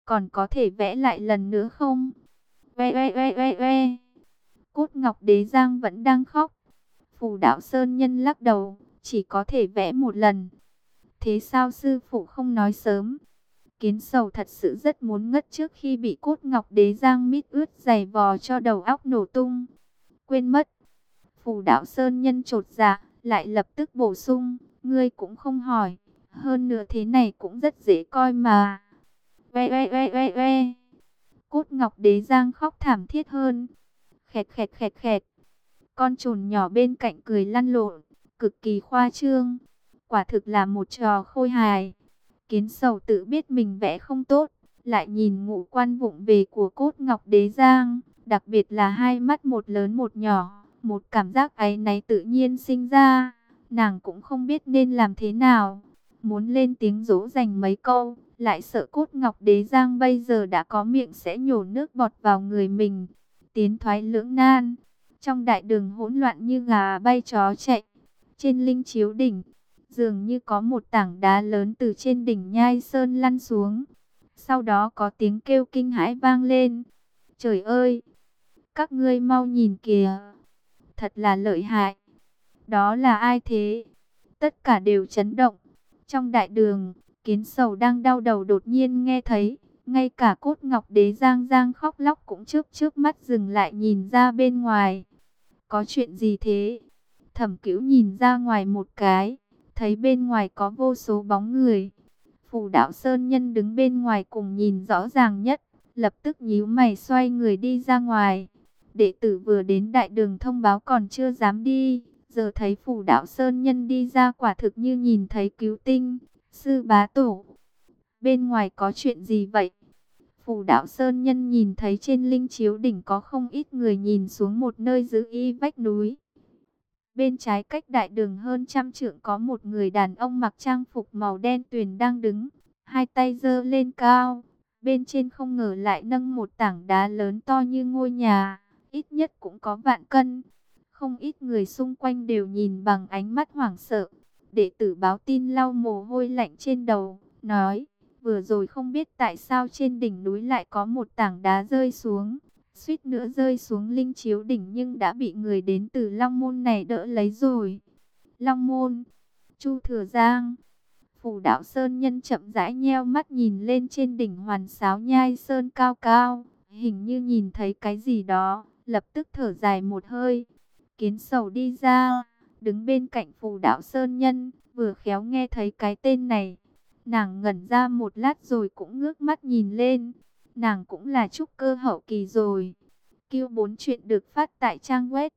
còn có thể vẽ lại lần nữa không? Oe oe oe oe oe. Cốt Ngọc Đế Giang vẫn đang khóc. Phù Đạo Sơn Nhân lắc đầu, chỉ có thể vẽ một lần. Thế sao sư phụ không nói sớm? Kiến Sầu thật sự rất muốn ngất trước khi bị Cốt Ngọc Đế Giang mít ướt giày vò cho đầu óc nổ tung. Quên mất. Phù Đạo Sơn Nhân chột dạ, lại lập tức bổ sung, ngươi cũng không hỏi. Hơn nữa thế này cũng rất dễ coi mà. Oe oe oe oe oe. Cốt Ngọc Đế Giang khóc thảm thiết hơn. Khẹt khẹt khẹt khẹt. Con trồn nhỏ bên cạnh cười lăn lộn, cực kỳ khoa trương. Quả thực là một trò khôi hài. Kiến Sầu tự biết mình vẽ không tốt, lại nhìn ngũ quan vụng về của Cốt Ngọc Đế Giang, đặc biệt là hai mắt một lớn một nhỏ, một cảm giác áy náy tự nhiên sinh ra. Nàng cũng không biết nên làm thế nào, muốn lên tiếng dỗ dành mấy câu, lại sợ Cốt Ngọc Đế Giang bây giờ đã có miệng sẽ nhổ nước bọt vào người mình. Tiến thoái lưỡng nan, trong đại đường hỗn loạn như gà bay chó chạy. Trên Linh Chiếu đỉnh, dường như có một tảng đá lớn từ trên đỉnh Nhai Sơn lăn xuống. Sau đó có tiếng kêu kinh hãi vang lên. Trời ơi! Các ngươi mau nhìn kìa! Thật là lợi hại! Đó là ai thế? Tất cả đều chấn động. Trong đại đường, Kiến Sầu đang đau đầu đột nhiên nghe thấy. Ngay cả Cốt Ngọc Đế Giang Giang khóc lóc cũng trước mắt dừng lại nhìn ra bên ngoài. Có chuyện gì thế? Thẩm Cửu nhìn ra ngoài một cái, thấy bên ngoài có vô số bóng người. Phù Đạo Sơn Nhân đứng bên ngoài cùng nhìn rõ ràng nhất, lập tức nhíu mày xoay người đi ra ngoài. Đệ tử vừa đến đại đường thông báo còn chưa dám đi, giờ thấy Phù Đạo Sơn Nhân đi ra quả thực như nhìn thấy cứu tinh. Sư bá tổ, bên ngoài có chuyện gì vậy? Phù Đạo Sơn Nhân nhìn thấy trên Linh Chiếu đỉnh có không ít người nhìn xuống một nơi giữ y vách núi. Bên trái cách đại đường hơn 100 trượng có một người đàn ông mặc trang phục màu đen tuyền đang đứng, hai tay giơ lên cao. Bên trên không ngờ lại nâng một tảng đá lớn to như ngôi nhà, ít nhất cũng có vạn cân. Không ít người xung quanh đều nhìn bằng ánh mắt hoảng sợ. Đệ tử báo tin lau mồ hôi lạnh trên đầu, nói, vừa rồi không biết tại sao trên đỉnh núi lại có một tảng đá rơi xuống. Suýt nữa rơi xuống Linh Chiếu đỉnh nhưng đã bị người đến từ Long Môn này đỡ lấy rồi. Long Môn, Chu Thừa Giang. Phù Đạo Sơn Nhân chậm rãi nheo mắt nhìn lên trên đỉnh Hoàn Sáo Nhai Sơn cao cao, hình như nhìn thấy cái gì đó, lập tức thở dài một hơi. Kiến Sầu đi ra, đứng bên cạnh Phù Đạo Sơn Nhân, vừa khéo nghe thấy cái tên này. Nàng ngẩn ra một lát rồi cũng ngước mắt nhìn lên. Nàng cũng là trúc cơ hậu kỳ rồi. Q4 chuyện được phát tại trang web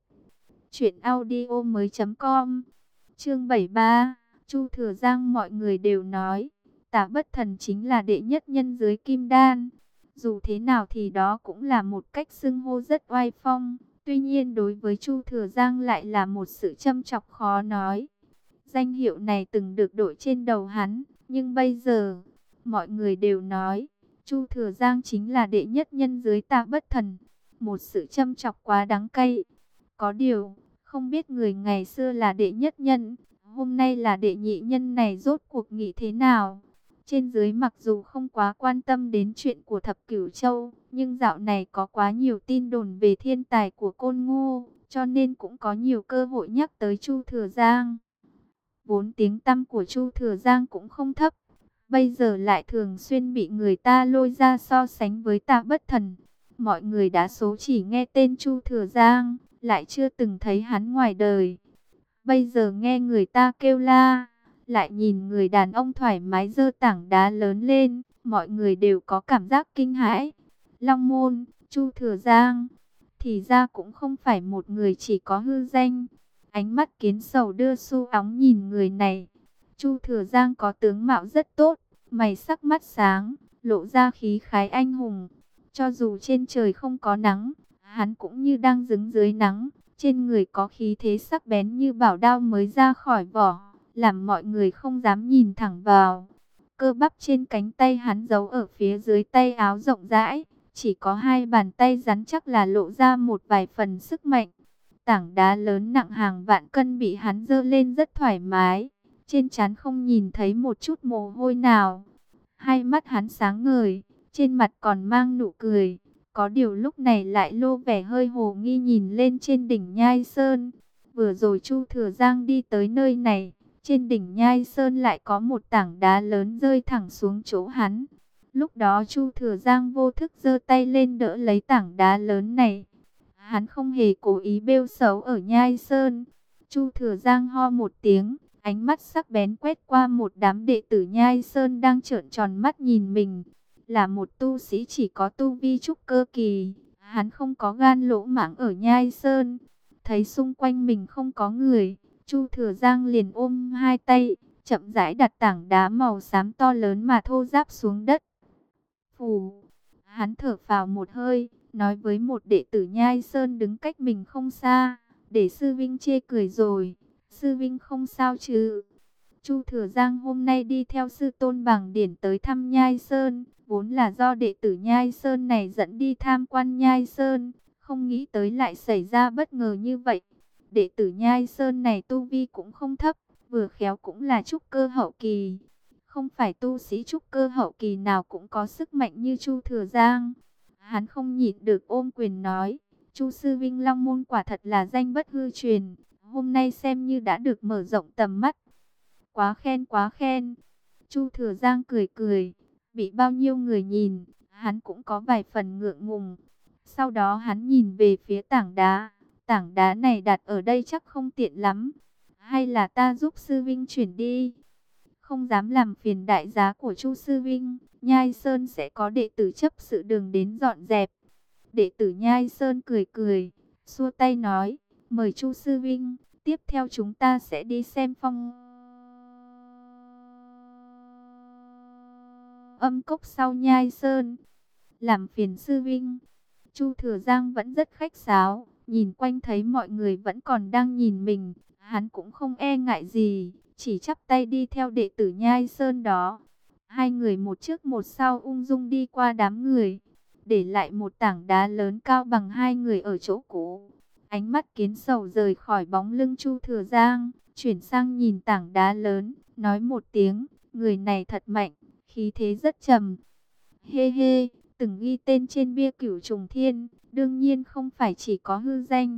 truyệnaudiomoi.com. Chương 73. Chu Thừa Giang. Mọi người đều nói Tả Bất Thần chính là đệ nhất nhân dưới Kim Đan. Dù thế nào thì đó cũng là một cách xưng hô rất oai phong. Tuy nhiên đối với Chu Thừa Giang lại là một sự châm chọc khó nói. Danh hiệu này từng được đội trên đầu hắn, nhưng bây giờ mọi người đều nói Chu Thừa Giang chính là đệ nhất nhân dưới Tả Bất Thần. Một sự châm chọc quá đắng cay. Có điều, không biết người ngày xưa là đệ nhất nhân, hôm nay là đệ nhị nhân này rốt cuộc nghĩ thế nào. Trên dưới mặc dù không quá quan tâm đến chuyện của Thập Cửu Châu, nhưng dạo này có quá nhiều tin đồn về thiên tài của Côn Ngô, cho nên cũng có nhiều cơ hội nhắc tới Chu Thừa Giang. Vốn tiếng tăm của Chu Thừa Giang cũng không thấp, bây giờ lại thường xuyên bị người ta lôi ra so sánh với Tả Bất Thần. Mọi người đa số chỉ nghe tên Chu Thừa Giang, lại chưa từng thấy hắn ngoài đời. Bây giờ nghe người ta kêu la, lại nhìn người đàn ông thoải mái giơ tảng đá lớn lên, mọi người đều có cảm giác kinh hãi. Long Môn, Chu Thừa Giang, thì ra cũng không phải một người chỉ có hư danh. Ánh mắt Kiến Sầu đưa su óng nhìn người này. Chu Thừa Giang có tướng mạo rất tốt, mày sắc mắt sáng, lộ ra khí khái anh hùng. Cho dù trên trời không có nắng, hắn cũng như đang đứng dưới nắng. Trên người có khí thế sắc bén như bảo đao mới ra khỏi vỏ, làm mọi người không dám nhìn thẳng vào. Cơ bắp trên cánh tay hắn giấu ở phía dưới tay áo rộng rãi, chỉ có hai bàn tay rắn chắc là lộ ra một vài phần sức mạnh. Tảng đá lớn nặng hàng vạn cân bị hắn giơ lên rất thoải mái, trên trán không nhìn thấy một chút mồ hôi nào. Hai mắt hắn sáng ngời, trên mặt còn mang nụ cười. Có điều lúc này lại lộ vẻ hơi hồ nghi nhìn lên trên đỉnh Nhai Sơn. Vừa rồi Chu Thừa Giang đi tới nơi này, trên đỉnh Nhai Sơn lại có một tảng đá lớn rơi thẳng xuống chỗ hắn. Lúc đó Chu Thừa Giang vô thức giơ tay lên đỡ lấy tảng đá lớn này. Hắn không hề cố ý bêu xấu ở Nhai Sơn. Chu Thừa Giang ho một tiếng, ánh mắt sắc bén quét qua một đám đệ tử Nhai Sơn đang trợn tròn mắt nhìn mình. Là một tu sĩ chỉ có tu vi trúc cơ kỳ, hắn không có gan lỗ mãng ở Nhai Sơn. Thấy xung quanh mình không có người, Chu Thừa Giang liền ôm hai tay, chậm rãi đặt tảng đá màu xám to lớn mà thô ráp xuống đất. Phù, hắn thở phào một hơi, nói với một đệ tử Nhai Sơn đứng cách mình không xa, để sư vinh chê cười rồi, sư vinh không sao chứ? Chu Thừa Giang hôm nay đi theo sư tôn Bàng Điển tới thăm Nhai Sơn, vốn là do đệ tử Nhai Sơn này dẫn đi tham quan Nhai Sơn, không nghĩ tới lại xảy ra bất ngờ như vậy. Đệ tử Nhai Sơn này tu vi cũng không thấp, vừa khéo cũng là trúc cơ hậu kỳ. Không phải tu sĩ trúc cơ hậu kỳ nào cũng có sức mạnh như Chu Thừa Giang. Hắn không nhịn được ôm quyền nói, Chu sư vinh Long môn quả thật là danh bất hư truyền, hôm nay xem như đã được mở rộng tầm mắt. Quá khen quá khen. Chu Thừa Giang cười cười, bị bao nhiêu người nhìn, hắn cũng có vài phần ngượng ngùng. Sau đó hắn nhìn về phía tảng đá này đặt ở đây chắc không tiện lắm. Hay là ta giúp sư vinh chuyển đi? Không dám làm phiền đại giá của Chu sư vinh, Nhai Sơn sẽ có đệ tử chấp sự đường đến dọn dẹp. Đệ tử Nhai Sơn cười cười, xua tay nói, mời Chu sư vinh, tiếp theo chúng ta sẽ đi xem phong âm cốc sau Nhai Sơn. Làm phiền sư vinh. Chu Thừa Giang vẫn rất khách sáo, nhìn quanh thấy mọi người vẫn còn đang nhìn mình, hắn cũng không e ngại gì, chỉ chắp tay đi theo đệ tử Nhai Sơn đó. Hai người một trước một sau ung dung đi qua đám người, để lại một tảng đá lớn cao bằng hai người ở chỗ cũ. Ánh mắt Kiến Sầu rời khỏi bóng lưng Chu Thừa Giang, chuyển sang nhìn tảng đá lớn, nói một tiếng, người này thật mạnh, khí thế rất trầm. Hê hê, từng ghi tên trên bia Cửu Trùng Thiên, đương nhiên không phải chỉ có hư danh.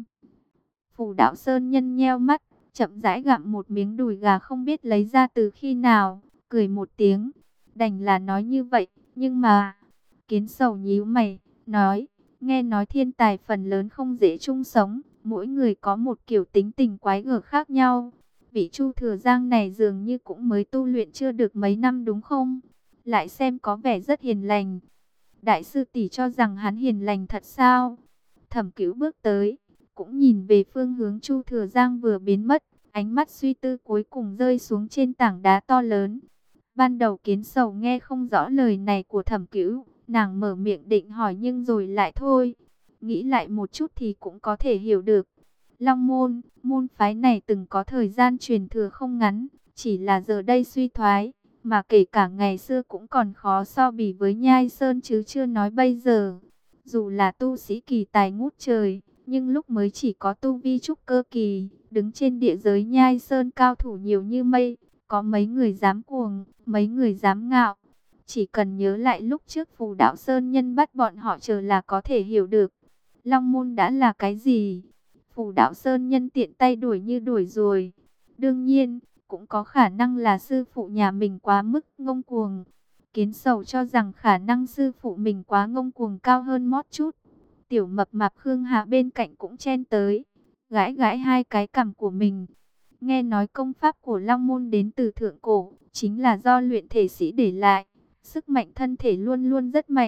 Phù Đạo Sơn Nhân nheo mắt, chậm rãi gặm một miếng đùi gà không biết lấy ra từ khi nào, cười một tiếng, đành là nói như vậy, nhưng mà... Kiến Sầu nhíu mày, nói, nghe nói thiên tài phần lớn không dễ chung sống, mỗi người có một kiểu tính tình quái gở khác nhau. Vị Chu Thừa Giang này dường như cũng mới tu luyện chưa được mấy năm đúng không? Lại xem có vẻ rất hiền lành. Đại sư tỷ cho rằng hắn hiền lành thật sao? Thẩm Cửu bước tới, cũng nhìn về phương hướng Chu Thừa Giang vừa biến mất, ánh mắt suy tư cuối cùng rơi xuống trên tảng đá to lớn. Ban đầu Kiến Sầu nghe không rõ lời này của Thẩm Cửu, nàng mở miệng định hỏi nhưng rồi lại thôi. Nghĩ lại một chút thì cũng có thể hiểu được. Long môn, môn phái này từng có thời gian truyền thừa không ngắn, chỉ là giờ đây suy thoái, mà kể cả ngày xưa cũng còn khó so bì với Nhai Sơn chứ chưa nói bây giờ. Dù là tu sĩ kỳ tài ngút trời, nhưng lúc mới chỉ có tu vi trúc cơ kỳ, đứng trên địa giới Nhai Sơn cao thủ nhiều như mây, có mấy người dám cuồng, mấy người dám ngạo. Chỉ cần nhớ lại lúc trước Phù Đạo Sơn Nhân bắt bọn họ chờ là có thể hiểu được. Long môn đã là cái gì? Phù Đạo Sơn Nhân tiện tay đuổi như đuổi rồi. Đương nhiên, cũng có khả năng là sư phụ nhà mình quá mức ngông cuồng. Kiến Sầu cho rằng khả năng sư phụ mình quá ngông cuồng cao hơn mót chút. Tiểu mập mạp Khương Hà bên cạnh cũng chen tới, gãi gãi hai cái cằm của mình. Nghe nói công pháp của Long môn đến từ thượng cổ, chính là do luyện thể sĩ để lại. Sức mạnh thân thể luôn luôn rất mạnh.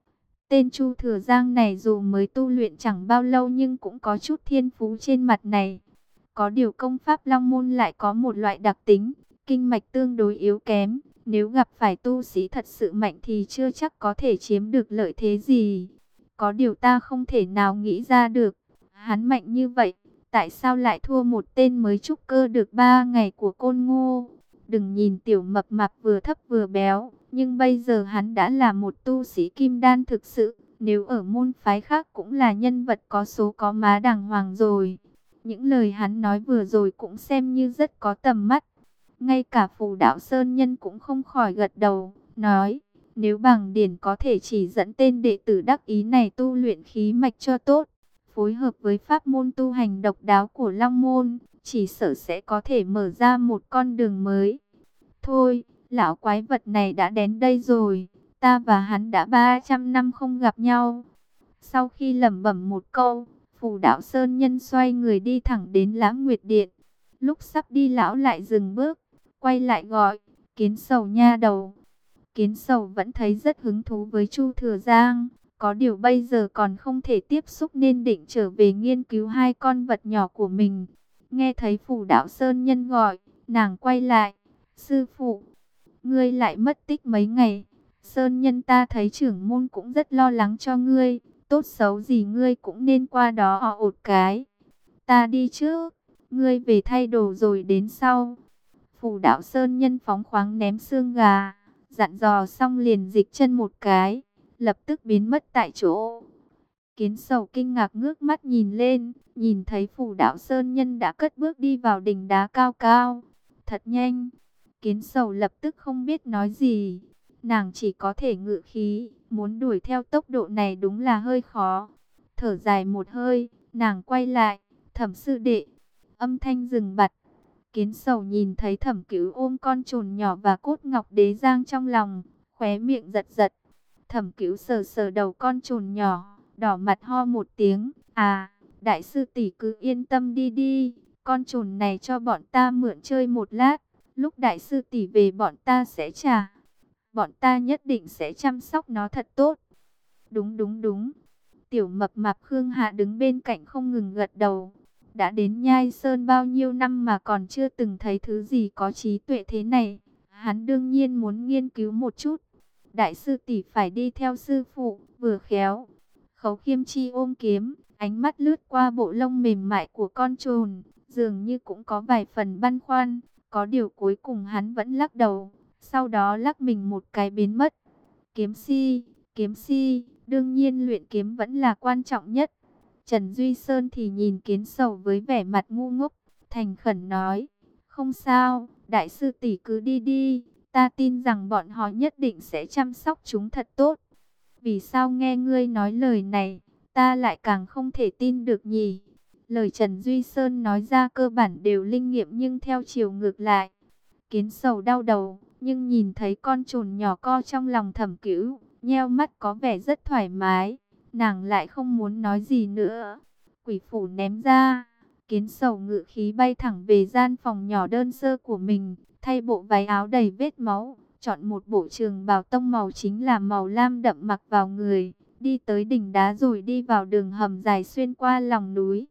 Tên Chu Thừa Giang này dù mới tu luyện chẳng bao lâu nhưng cũng có chút thiên phú trên mặt này. Có điều công pháp Long môn lại có một loại đặc tính, kinh mạch tương đối yếu kém. Nếu gặp phải tu sĩ thật sự mạnh thì chưa chắc có thể chiếm được lợi thế gì. Có điều ta không thể nào nghĩ ra được, hắn mạnh như vậy, tại sao lại thua một tên mới trúc cơ được 3 ngày của Côn Ngô? Đừng nhìn tiểu mập mạp vừa thấp vừa béo, nhưng bây giờ hắn đã là một tu sĩ kim đan thực sự, nếu ở môn phái khác cũng là nhân vật có số có má đàng hoàng rồi. Những lời hắn nói vừa rồi cũng xem như rất có tầm mắt. Ngay cả Phù Đạo Sơn Nhân cũng không khỏi gật đầu, nói, Nếu Bàng Điển có thể chỉ dẫn tên đệ tử đắc ý này tu luyện khí mạch cho tốt, phối hợp với pháp môn tu hành độc đáo của Long Môn, chỉ sợ sẽ có thể mở ra một con đường mới. Thôi, lão quái vật này đã đến đây rồi, ta và hắn đã 300 năm không gặp nhau. Sau khi lẩm bẩm một câu, Phù Đạo Sơn Nhân xoay người đi thẳng đến Lãng Nguyệt Điện. Lúc sắp đi lão lại dừng bước, quay lại gọi, Kiến Sầu nha đầu. Kiến Sầu vẫn thấy rất hứng thú với Chu Thừa Giang, có điều bây giờ còn không thể tiếp xúc nên định trở về nghiên cứu hai con vật nhỏ của mình. Nghe thấy Phù Đạo Sơn Nhân gọi, nàng quay lại, sư phụ, ngươi lại mất tích mấy ngày. Sơn Nhân ta thấy trưởng môn cũng rất lo lắng cho ngươi, tốt xấu gì ngươi cũng nên qua đó ột cái. Ta đi trước, ngươi về thay đồ rồi đến sau. Phù Đạo Sơn Nhân phóng khoáng ném xương gà, dặn dò xong liền dịch chân một cái, lập tức biến mất tại chỗ. Kiến Sầu kinh ngạc ngước mắt nhìn lên, nhìn thấy Phù Đạo Sơn Nhân đã cất bước đi vào đỉnh đá cao cao. Thật nhanh, Kiến Sầu lập tức không biết nói gì. Nàng chỉ có thể ngự khí, muốn đuổi theo tốc độ này đúng là hơi khó. Thở dài một hơi, nàng quay lại, Thẩm sư đệ. Âm thanh dừng bặt. Kiến Sầu nhìn thấy Thẩm Cứu ôm con trồn nhỏ và cốt ngọc đế giang trong lòng, khóe miệng giật giật. Thẩm Cứu sờ sờ đầu con trồn nhỏ, đỏ mặt ho một tiếng, "À, đại sư tỷ cứ yên tâm đi đi, con trồn này cho bọn ta mượn chơi một lát, lúc đại sư tỷ về bọn ta sẽ trả. Bọn ta nhất định sẽ chăm sóc nó thật tốt." Đúng đúng đúng. Tiểu mập mạp Khương Hạ đứng bên cạnh không ngừng gật đầu. Đã đến Nhai Sơn bao nhiêu năm mà còn chưa từng thấy thứ gì có trí tuệ thế này. Hắn đương nhiên muốn nghiên cứu một chút. Đại sư tỷ phải đi theo sư phụ, vừa khéo. Khấu Khiêm Chi ôm kiếm, ánh mắt lướt qua bộ lông mềm mại của con trồn, dường như cũng có vài phần băn khoăn. Có điều cuối cùng hắn vẫn lắc đầu, sau đó lắc mình một cái biến mất. Kiếm si, đương nhiên luyện kiếm vẫn là quan trọng nhất. Trần Duy Sơn thì nhìn Kiến Sầu với vẻ mặt ngu ngốc, thành khẩn nói, không sao, đại sư tỷ cứ đi đi, ta tin rằng bọn họ nhất định sẽ chăm sóc chúng thật tốt. Vì sao nghe ngươi nói lời này, ta lại càng không thể tin được nhỉ? Lời Trần Duy Sơn nói ra cơ bản đều linh nghiệm nhưng theo chiều ngược lại. Kiến Sầu đau đầu, nhưng nhìn thấy con trồn nhỏ co trong lòng Thẩm Cửu, nheo mắt có vẻ rất thoải mái, nàng lại không muốn nói gì nữa. Quỷ phủ ném ra, Kiến Sầu ngự khí bay thẳng về gian phòng nhỏ đơn sơ của mình, thay bộ váy áo đầy vết máu, chọn một bộ trường bào tông màu chính là màu lam đậm mặc vào người, đi tới đỉnh đá rồi đi vào đường hầm dài xuyên qua lòng núi.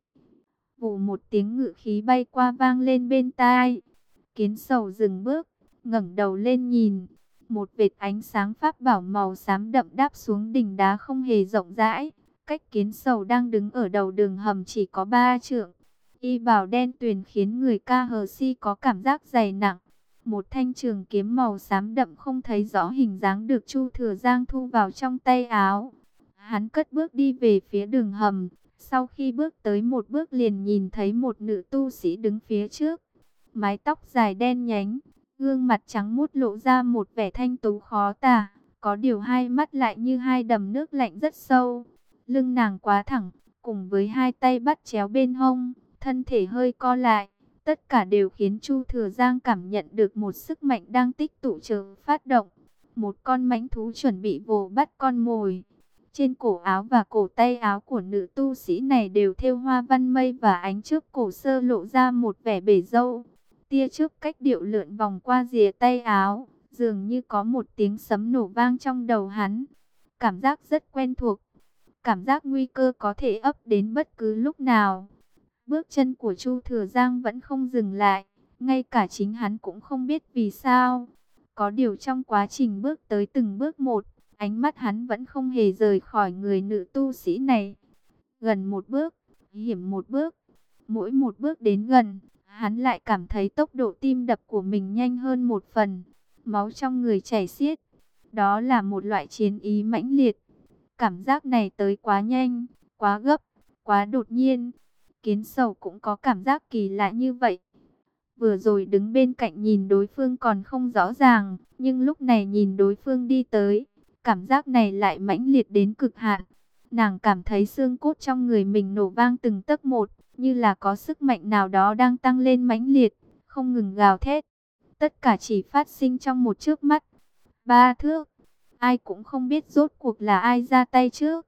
Vù một tiếng ngự khí bay qua vang lên bên tai. Kiến Sầu dừng bước, ngẩng đầu lên nhìn, một vệt ánh sáng pháp bảo màu xám đậm đáp xuống đỉnh đá không hề rộng rãi. Cách Kiến Sầu đang đứng ở đầu đường hầm chỉ có 3 trượng. Y bào đen tuyền khiến người ca hờ si có cảm giác dày nặng. Một thanh trường kiếm màu xám đậm không thấy rõ hình dáng được Chu Thừa Giang thu vào trong tay áo. Hắn cất bước đi về phía đường hầm. Sau khi bước tới một bước liền nhìn thấy một nữ tu sĩ đứng phía trước. Mái tóc dài đen nhánh, gương mặt trắng muốt lộ ra một vẻ thanh tú khó tả. Có điều hai mắt lại như hai đầm nước lạnh rất sâu. Lưng nàng quá thẳng, cùng với hai tay bắt chéo bên hông, thân thể hơi co lại. Tất cả đều khiến Chu Thừa Giang cảm nhận được một sức mạnh đang tích tụ chờ phát động. Một con mãnh thú chuẩn bị vồ bắt con mồi. Trên cổ áo và cổ tay áo của nữ tu sĩ này đều thêu hoa văn mây và ánh trước cổ sơ lộ ra một vẻ bể dâu. Tia trước cách điệu lượn vòng qua rìa tay áo, dường như có một tiếng sấm nổ vang trong đầu hắn. Cảm giác rất quen thuộc, cảm giác nguy cơ có thể ập đến bất cứ lúc nào. Bước chân của Chu Thừa Giang vẫn không dừng lại, ngay cả chính hắn cũng không biết vì sao. Có điều trong quá trình bước tới từng bước một, ánh mắt hắn vẫn không hề rời khỏi người nữ tu sĩ này. Gần một bước, hiểm một bước, mỗi một bước đến gần, hắn lại cảm thấy tốc độ tim đập của mình nhanh hơn một phần, máu trong người chảy xiết. Đó là một loại chiến ý mãnh liệt. Cảm giác này tới quá nhanh, quá gấp, quá đột nhiên. Kiến Sầu cũng có cảm giác kỳ lạ như vậy. Vừa rồi đứng bên cạnh nhìn đối phương còn không rõ ràng, nhưng lúc này nhìn đối phương đi tới, Cảm giác này lại mãnh liệt đến cực hạn. Nàng cảm thấy xương cốt trong người mình nổ vang từng tấc một, như là có sức mạnh nào đó đang tăng lên mãnh liệt, không ngừng gào thét. Tất cả chỉ phát sinh trong một chớp mắt. 3 thước. Ai cũng không biết rốt cuộc là ai ra tay trước.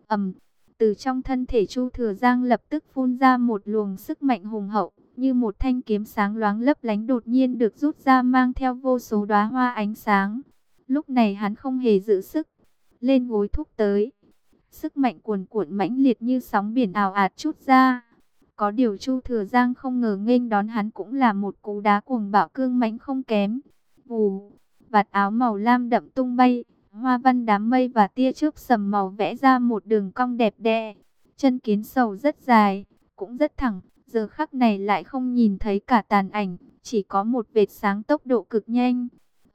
Từ trong thân thể Chu Thừa Giang lập tức phun ra một luồng sức mạnh hùng hậu, như một thanh kiếm sáng loáng lấp lánh đột nhiên được rút ra mang theo vô số đóa hoa ánh sáng. Lúc này hắn không hề giữ sức, lên gối thúc tới. Sức mạnh cuồn cuộn mãnh liệt như sóng biển ào ạt trút ra. Có điều Chu Thừa Giang không ngờ nghênh đón hắn cũng là một cú đá cuồng bạo cương mãnh không kém. Vù, vạt áo màu lam đậm tung bay, hoa văn đám mây và tia chớp sầm màu vẽ ra một đường cong đẹp đẽ. Chân kiến sầu rất dài, cũng rất thẳng, giờ khắc này lại không nhìn thấy cả tàn ảnh, chỉ có một vệt sáng tốc độ cực nhanh.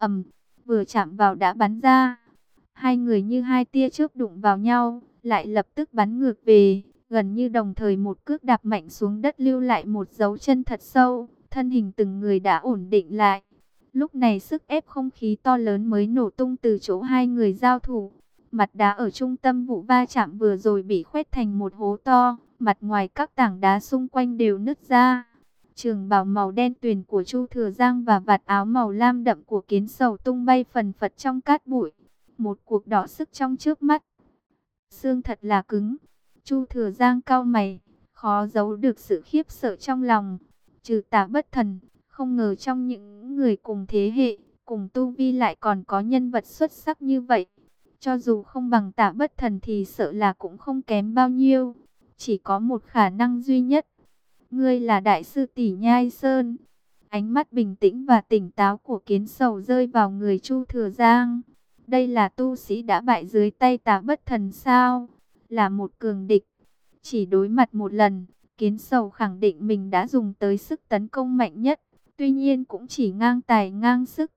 Vừa chạm vào đã bắn ra. Hai người như hai tia chớp đụng vào nhau, lại lập tức bắn ngược về, gần như đồng thời một cước đạp mạnh xuống đất lưu lại một dấu chân thật sâu, thân hình từng người đã ổn định lại. Lúc này sức ép không khí to lớn mới nổ tung từ chỗ hai người giao thủ. Mặt đá ở trung tâm vụ va chạm vừa rồi bị khoét thành một hố to, mặt ngoài các tảng đá xung quanh đều nứt ra. Trường bào màu đen tuyền của Chu Thừa Giang và vạt áo màu lam đậm của Kiến Sầu tung bay phần phật trong cát bụi. Một cuộc đọ sức trong trước mắt. Xương thật là cứng. Chu Thừa Giang cau mày, khó giấu được sự khiếp sợ trong lòng. Trừ Tả Bất Thần, không ngờ trong những người cùng thế hệ, cùng tu vi lại còn có nhân vật xuất sắc như vậy. Cho dù không bằng Tả Bất Thần thì sợ là cũng không kém bao nhiêu. Chỉ có một khả năng duy nhất. Ngươi là đại sư tỷ Nhai Sơn. Ánh mắt bình tĩnh và tỉnh táo của Kiến Sầu rơi vào người Chu Thừa Giang. Đây là tu sĩ đã bại dưới tay Tả Bất Thần sao? Là một cường địch. Chỉ đối mặt một lần, Kiến Sầu khẳng định mình đã dùng tới sức tấn công mạnh nhất. Tuy nhiên cũng chỉ ngang tài ngang sức.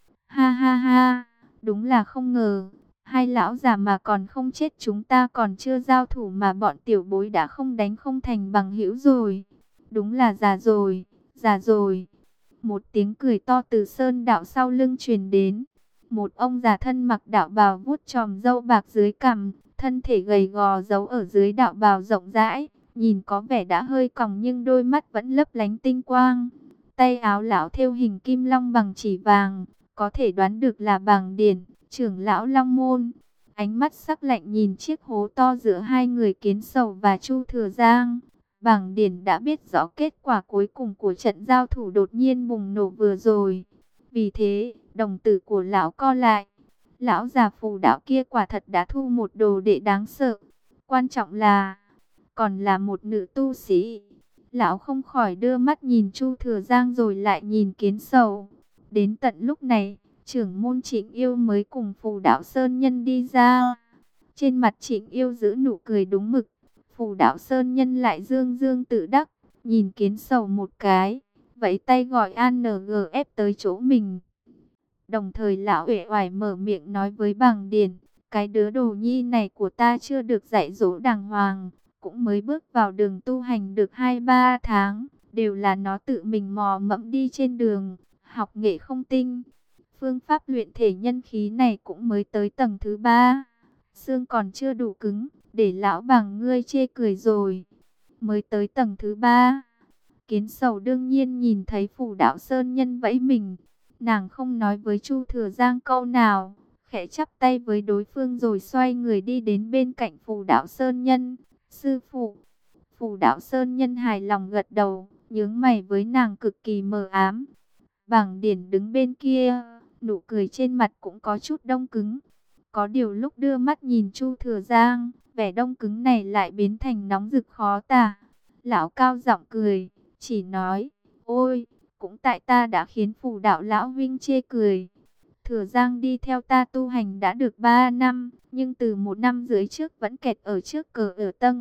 Ha ha ha, đúng là không ngờ. Hai lão già mà còn không chết, chúng ta còn chưa giao thủ mà bọn tiểu bối đã không đánh không thành bằng hữu rồi. Đúng là già rồi, già rồi. Một tiếng cười to từ sơn đạo sau lưng truyền đến. Một ông già thân mặc đạo bào vuốt chòm râu bạc dưới cằm, thân thể gầy gò giấu ở dưới đạo bào rộng rãi, nhìn có vẻ đã hơi còng nhưng đôi mắt vẫn lấp lánh tinh quang. Tay áo lão thêu hình kim long bằng chỉ vàng, có thể đoán được là Bàng Điển, trưởng lão Long Môn. Ánh mắt sắc lạnh nhìn chiếc hố to giữa hai người Kiến Sầu và Chu Thừa Giang. Bàng Điển đã biết rõ kết quả cuối cùng của trận giao thủ đột nhiên bùng nổ vừa rồi. Vì thế, đồng tử của lão co lại. Lão già phù đạo kia quả thật đã thu một đồ đệ đáng sợ. Quan trọng là, còn là một nữ tu sĩ. Lão không khỏi đưa mắt nhìn Chu Thừa Giang rồi lại nhìn Kiến Sầu. Đến tận lúc này, trưởng môn Trịnh Yêu mới cùng phù đạo Sơn Nhân đi ra. Trên mặt Trịnh Yêu giữ nụ cười đúng mực. Phù đạo Sơn Nhân lại dương dương tự đắc, nhìn Kiến Sầu một cái, vẫy tay gọi ANGF tới chỗ mình. Đồng thời lão uể oải mở miệng nói với Bàng Điển, cái đứa đồ nhi này của ta chưa được dạy dỗ đàng hoàng, cũng mới bước vào đường tu hành được 2-3 tháng, đều là nó tự mình mò mẫm đi trên đường, học nghệ không tinh. Phương pháp luyện thể nhân khí này cũng mới tới tầng thứ 3, xương còn chưa đủ cứng, để lão Bàng ngươi chê cười rồi. Mới tới tầng thứ 3, Kiến Sầu đương nhiên nhìn thấy Phù Đạo Sơn Nhân vẫy mình. Nàng không nói với Chu Thừa Giang câu nào, khẽ chắp tay với đối phương rồi xoay người đi đến bên cạnh Phù Đạo Sơn Nhân. Sư phụ. Phù Đạo Sơn Nhân hài lòng gật đầu, nhướng mày với nàng cực kỳ mờ ám. Bàng Điển đứng bên kia, nụ cười trên mặt cũng có chút đông cứng. Có điều lúc đưa mắt nhìn Chu Thừa Giang, vẻ đông cứng này lại biến thành nóng rực khó tả. Lão cao giọng cười, chỉ nói, ôi, cũng tại ta đã khiến Phù Đạo lão huynh chê cười. Thừa Giang đi theo ta tu hành đã được 3 năm, nhưng từ 1 năm rưỡi trước vẫn kẹt ở trước cờ ở tầng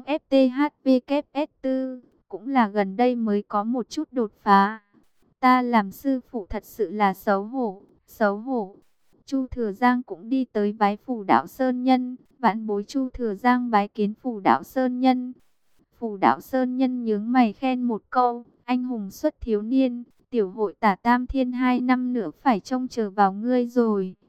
FTHVKS4, cũng là gần đây mới có một chút đột phá. Ta làm sư phụ thật sự là xấu hổ, xấu hổ. Chu Thừa Giang cũng đi tới bái Phù Đạo Sơn Nhân, vãn bối Chu Thừa Giang bái kiến Phù Đạo Sơn Nhân. Phù Đạo Sơn Nhân nhướng mày khen một câu, anh hùng xuất thiếu niên, tiểu hội Tả Tam Thiên 2 năm nữa phải trông chờ vào ngươi rồi.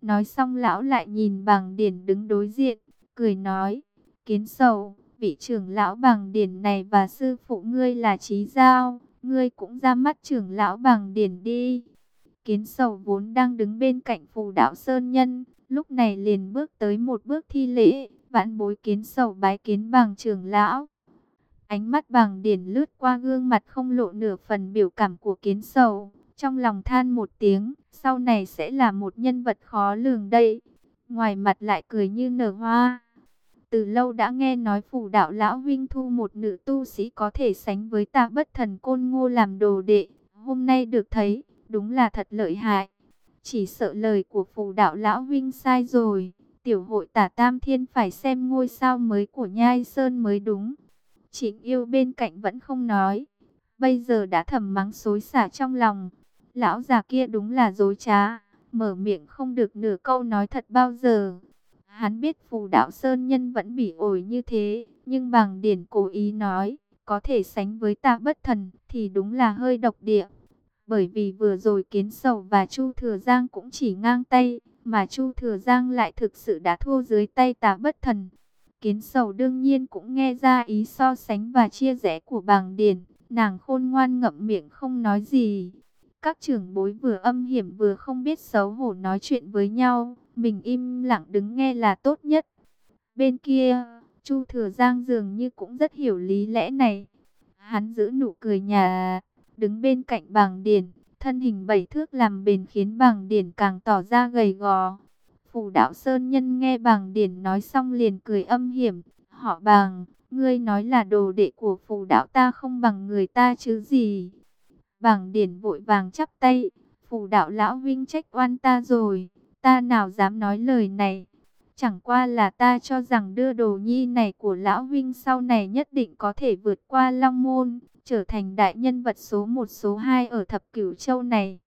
Nói xong lão lại nhìn Bàng Điển đứng đối diện, cười nói, Kiến Sầu, vị trưởng lão Bàng Điển này và sư phụ ngươi là Chí Giao, ngươi cũng ra mắt trưởng lão Bàng Điển đi. Kiến Sầu vốn đang đứng bên cạnh Phù Đạo Sơn Nhân, lúc này liền bước tới một bước thi lễ, vãn bối Kiến Sầu bái kiến Bàng trưởng lão. Ánh mắt Bàng Điển lướt qua gương mặt không lộ nửa phần biểu cảm của Kiến Sầu, trong lòng than một tiếng, sau này sẽ là một nhân vật khó lường đây. Ngoài mặt lại cười như nở hoa. Từ lâu đã nghe nói Phù Đạo lão huynh thu một nữ tu sĩ có thể sánh với Tạ Bất Thần Côn Ngô làm đồ đệ, hôm nay được thấy, đúng là thật lợi hại. Chỉ sợ lời của Phù Đạo lão huynh sai rồi, tiểu hội Tả Tam Thiên phải xem ngôi sao mới của Nhai Sơn mới đúng. Trịnh Yêu bên cạnh vẫn không nói, bây giờ đã thầm mắng xối xả trong lòng. Lão già kia đúng là dối trá, mở miệng không được nửa câu nói thật bao giờ. Hắn biết Phù Đạo Sơn Nhân vẫn bị ổi như thế, nhưng Bàng Điển cố ý nói, có thể sánh với Tạ Bất Thần thì đúng là hơi độc địa. Bởi vì vừa rồi Kiến Sầu và Chu Thừa Giang cũng chỉ ngang tay, mà Chu Thừa Giang lại thực sự đã thua dưới tay Tạ Bất Thần. Kiến Sầu đương nhiên cũng nghe ra ý so sánh và chia rẽ của Bàng Điển, nàng khôn ngoan ngậm miệng không nói gì. Các trưởng bối vừa âm hiểm vừa không biết xấu hổ nói chuyện với nhau, mình im lặng đứng nghe là tốt nhất. Bên kia, Chu Thừa Giang dường như cũng rất hiểu lý lẽ này. Hắn giữ nụ cười nhà, đứng bên cạnh Bàng Điển, thân hình 7 thước làm bền khiến Bàng Điển càng tỏ ra gầy gò. Phù Đạo Sơn Nhân nghe Bàng Điển nói xong liền cười âm hiểm, họ Bàng, ngươi nói là đồ đệ của Phù Đạo ta không bằng người ta chứ gì. Bàng Điển vội vàng chắp tay, Phù Đạo lão huynh trách oan ta rồi, ta nào dám nói lời này. Chẳng qua là ta cho rằng đưa đồ nhi này của lão huynh sau này nhất định có thể vượt qua Long Môn, trở thành đại nhân vật số 1 số 2 ở Thập Cửu Châu này.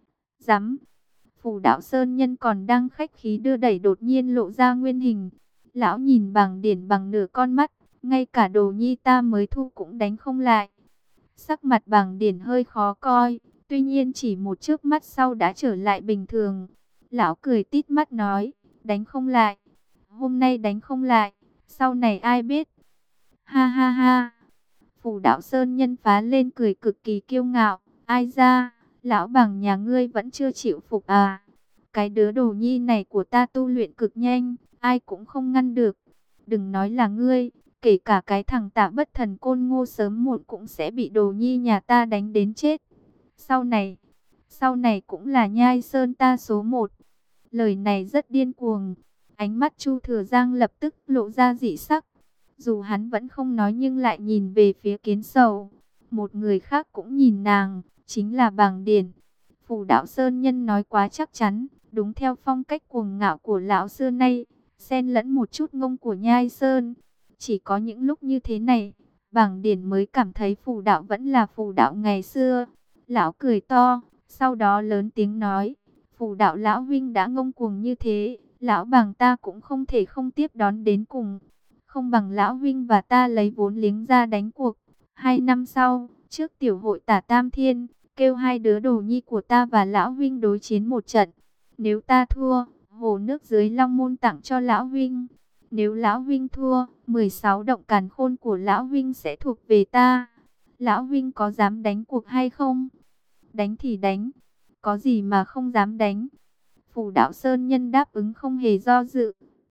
Dám! Phù Đạo Sơn Nhân còn đang khách khí đưa đẩy đột nhiên lộ ra nguyên hình. Lão nhìn Bàng Điển bằng nửa con mắt, ngay cả đồ nhi ta mới thu cũng đánh không lại. Sắc mặt Bàng Điển hơi khó coi, tuy nhiên chỉ một chớp mắt sau đã trở lại bình thường. Lão cười tít mắt nói, đánh không lại. Hôm nay đánh không lại, sau này ai biết. Ha ha ha. Phù Đạo Sơn Nhân phá lên cười cực kỳ kiêu ngạo. Ai ra, lão Bàng nhà ngươi vẫn chưa chịu phục à. Cái đứa đồ nhi này của ta tu luyện cực nhanh, ai cũng không ngăn được. Đừng nói là ngươi, kể cả cái thằng Tạ Bất Thần Côn Ngô sớm muộn cũng sẽ bị đồ nhi nhà ta đánh đến chết. Sau này cũng là Nhai Sơn ta số 1. Lời này rất điên cuồng. Ánh mắt Chu Thừa Giang lập tức lộ ra dị sắc. Dù hắn vẫn không nói nhưng lại nhìn về phía Kiến Sầu. Một người khác cũng nhìn nàng, chính là Bàng Điển. Phù Đạo Sơn Nhân nói quá chắc chắn, đúng theo phong cách cuồng ngạo của lão xưa nay, xen lẫn một chút ngông của Nhai Sơn. Chỉ có những lúc như thế này, Bàng Điển mới cảm thấy Phù Đạo vẫn là Phù Đạo ngày xưa. Lão cười to, sau đó lớn tiếng nói, Phù Đạo lão huynh đã ngông cuồng như thế, lão Bàng ta cũng không thể không tiếp đón đến cùng. Không bằng lão huynh và ta lấy vốn liếng ra đánh cuộc. 2 năm sau, trước tiểu hội Tả Tam Thiên, kêu hai đứa đồ nhi của ta và lão huynh đối chiến một trận. Nếu ta thua, hồ nước dưới Long Môn tặng cho lão huynh. Nếu lão huynh thua, 16 động càn khôn của lão huynh sẽ thuộc về ta. Lão huynh có dám đánh cuộc hay không? Đánh thì đánh, có gì mà không dám đánh. Phù Đạo Sơn Nhân đáp ứng không hề do dự.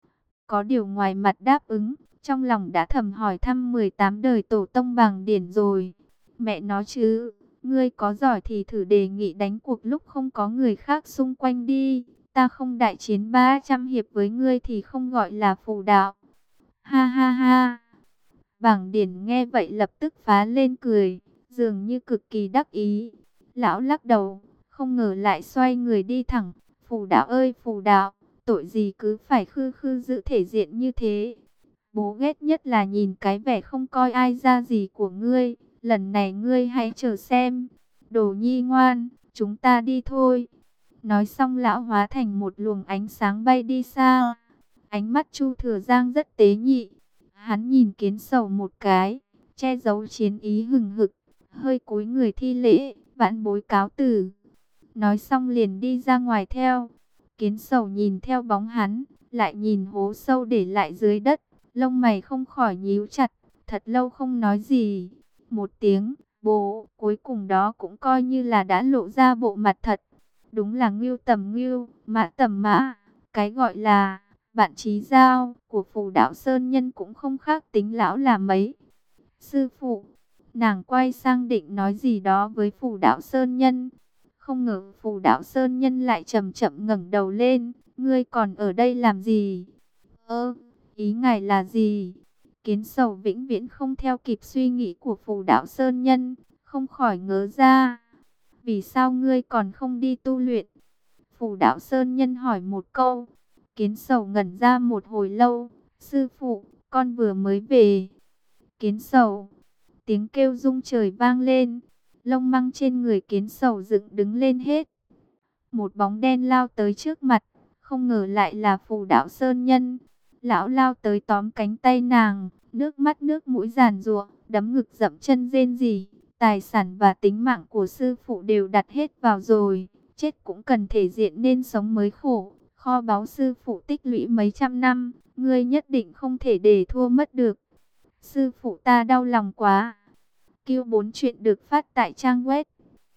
Có điều ngoài mặt đáp ứng, trong lòng đã thầm hỏi thăm 18 đời tổ tông Bàng Điển rồi. Mẹ nó chứ, ngươi có giỏi thì thử đề nghị đánh cuộc lúc không có người khác xung quanh đi. Ta không đại chiến 300 hiệp với ngươi thì không gọi là phù đạo. Ha ha ha. Bàng Điển nghe vậy lập tức phá lên cười, dường như cực kỳ đắc ý. Lão lắc đầu, không ngờ lại xoay người đi thẳng. Phù đạo ơi phù đạo, tội gì cứ phải khư khư giữ thể diện như thế. Bố ghét nhất là nhìn cái vẻ không coi ai ra gì của ngươi. Lần này ngươi hãy chờ xem. Đồ nhi ngoan, chúng ta đi thôi. Nói xong lão hóa thành một luồng ánh sáng bay đi xa. Ánh mắt Chu Thừa Giang rất tế nhị. Hắn nhìn Kiến Sầu một cái, che giấu chiến ý hừng hực, hơi cúi người thi lễ, vãn bối cáo từ. Nói xong liền đi ra ngoài theo. Kiến Sầu nhìn theo bóng hắn, lại nhìn hố sâu để lại dưới đất, lông mày không khỏi nhíu chặt, thật lâu không nói gì. Một tiếng, bố, cuối cùng đó cũng coi như là đã lộ ra bộ mặt thật. Đúng là ngưu tầm ngưu, mã tầm mã, cái gọi là bạn chí giao của Phù Đạo Sơn Nhân cũng không khác tính lão là mấy. Sư phụ, nàng quay sang định nói gì đó với Phù Đạo Sơn Nhân. Không ngờ Phù Đạo Sơn Nhân lại chậm chậm ngẩng đầu lên. Ngươi còn ở đây làm gì? Ơ, ý ngài là gì? Kiến Sầu vĩnh viễn không theo kịp suy nghĩ của Phù Đạo Sơn Nhân, không khỏi ngớ ra. Vì sao ngươi còn không đi tu luyện? Phù Đạo Sơn Nhân hỏi một câu. Kiến Sầu ngẩn ra một hồi lâu. Sư phụ, con vừa mới về. Kiến Sầu, tiếng kêu rung trời vang lên. Lông măng trên người Kiến Sầu dựng đứng lên hết. Một bóng đen lao tới trước mặt, không ngờ lại là Phù Đạo Sơn Nhân. Lão lao tới tóm cánh tay nàng, nước mắt nước mũi giàn giụa, đấm ngực dậm chân rên rỉ. Tài sản và tính mạng của sư phụ đều đặt hết vào rồi, chết cũng cần thể diện nên sống mới khổ. Kho báu sư phụ tích lũy mấy trăm năm, ngươi nhất định không thể để thua mất được. Sư phụ ta đau lòng quá. Q4 chuyện được phát tại trang web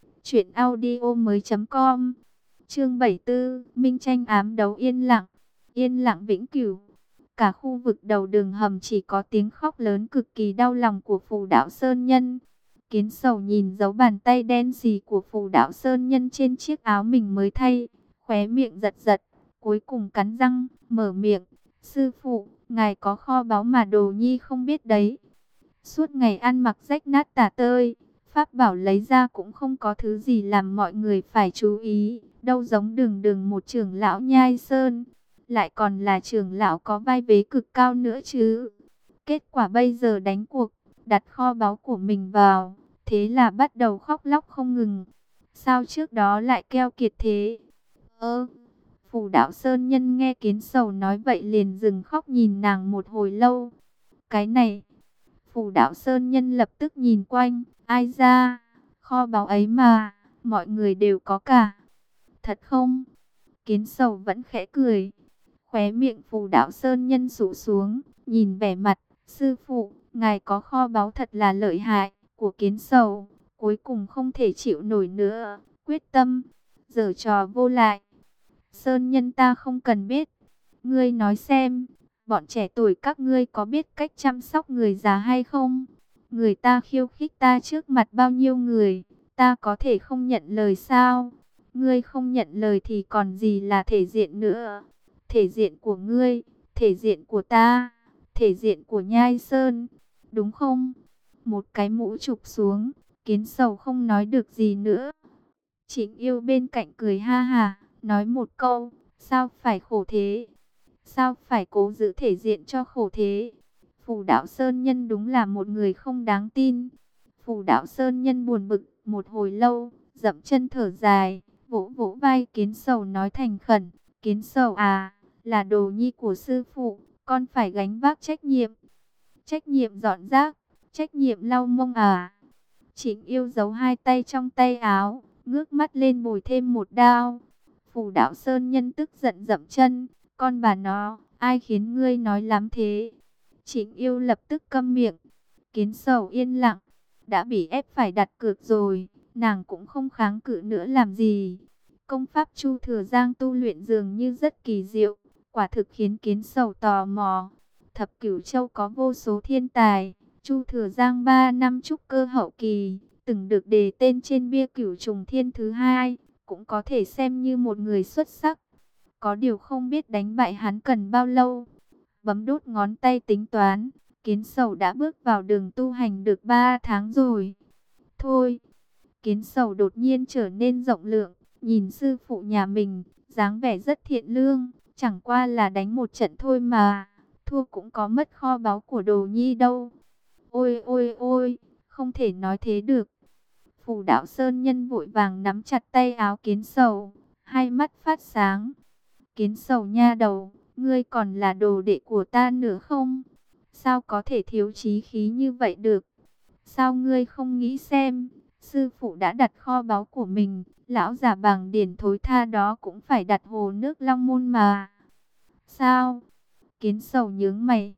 truyệnaudiomoi.com. Chương 74, Minh tranh ám đấu yên lặng vĩnh cửu. Cả khu vực đầu đường hầm chỉ có tiếng khóc lớn cực kỳ đau lòng của Phù Đạo Sơn Nhân. Kiến Sầu nhìn dấu bàn tay đen xì của Phù Đạo Sơn Nhân trên chiếc áo mình mới thay, khóe miệng giật giật, cuối cùng cắn răng, mở miệng. Sư phụ, ngài có kho báu mà Đồ Nhi không biết đấy. Suốt ngày ăn mặc rách nát tả tơi, pháp bảo lấy ra cũng không có thứ gì làm mọi người phải chú ý. Đâu giống đường đường một trưởng lão Nhai Sơn, lại còn là trưởng lão có vai vế cực cao nữa chứ. Kết quả bây giờ đánh cuộc, đặt kho báu của mình vào, thế là bắt đầu khóc lóc không ngừng. Sao trước đó lại keo kiệt thế? Phù Đạo Sơn Nhân nghe Kiến Sầu nói vậy liền dừng khóc nhìn nàng một hồi lâu. Cái này, Phù Đạo Sơn Nhân lập tức nhìn quanh, ai ra, kho báu ấy mà, mọi người đều có cả. Thật không? Kiến Sầu vẫn khẽ cười. Khóe miệng Phù Đạo Sơn Nhân rũ xuống, nhìn vẻ mặt, sư phụ, ngài có kho báu thật là lợi hại, của Kiến Sầu, cuối cùng không thể chịu nổi nữa, quyết tâm, giở trò vô lại. Sơn Nhân ta không cần biết, ngươi nói xem, bọn trẻ tuổi các ngươi có biết cách chăm sóc người già hay không? Người ta khiêu khích ta trước mặt bao nhiêu người, ta có thể không nhận lời sao? Ngươi không nhận lời thì còn gì là thể diện nữa? Thể diện của ngươi, thể diện của ta, thể diện của Nhai Sơn, đúng không? Một cái mũ chụp xuống, Kiến Sầu không nói được gì nữa. Trịnh Yêu bên cạnh cười ha hà, nói một câu, sao phải khổ thế? Sao phải cố giữ thể diện cho khổ thế? Phù Đạo Sơn Nhân đúng là một người không đáng tin. Phù Đạo Sơn Nhân buồn bực một hồi lâu, dậm chân thở dài, vỗ vỗ vai Kiến Sầu nói thành khẩn. Kiến Sầu à, là đồ nhi của sư phụ, con phải gánh vác trách nhiệm. Trách nhiệm dọn rác, trách nhiệm lau mông à. Trịnh Yêu giấu hai tay trong tay áo, ngước mắt lên bồi thêm một đao. Phù Đạo Sơn Nhân tức giận dậm chân, con bà nó, ai khiến ngươi nói lắm thế? Trịnh Yêu lập tức câm miệng. Kiến Sầu yên lặng, đã bị ép phải đặt cược rồi, nàng cũng không kháng cự nữa làm gì. Công pháp Chu Thừa Giang tu luyện dường như rất kỳ diệu, quả thực khiến Kiến Sầu tò mò. Thập Cửu Châu có vô số thiên tài, Chu Thừa Giang 3 năm trúc cơ hậu kỳ, từng được đề tên trên bia Cửu Trùng Thiên thứ hai, cũng có thể xem như một người xuất sắc. Có điều không biết đánh bại hắn cần bao lâu. Bấm đốt ngón tay tính toán, Kiến Sầu đã bước vào đường tu hành được 3 tháng rồi. Thôi, Kiến Sầu đột nhiên trở nên rộng lượng, nhìn sư phụ nhà mình, dáng vẻ rất thiện lương, chẳng qua là đánh một trận thôi mà, thua cũng có mất kho báu của Đồ Nhi đâu. Ôi ôi ôi, không thể nói thế được. Phù Đạo Sơn Nhân vội vàng nắm chặt tay áo Kiến Sầu, hai mắt phát sáng. Kiến Sầu nha đầu, ngươi còn là đồ đệ của ta nữa không? Sao có thể thiếu chí khí như vậy được? Sao ngươi không nghĩ xem, Sư phụ đã đặt kho báu của mình, lão già bàng điển thối tha đó cũng phải đặt hồ nước Long Môn mà. Sao? Kiến Sầu nhướng mày.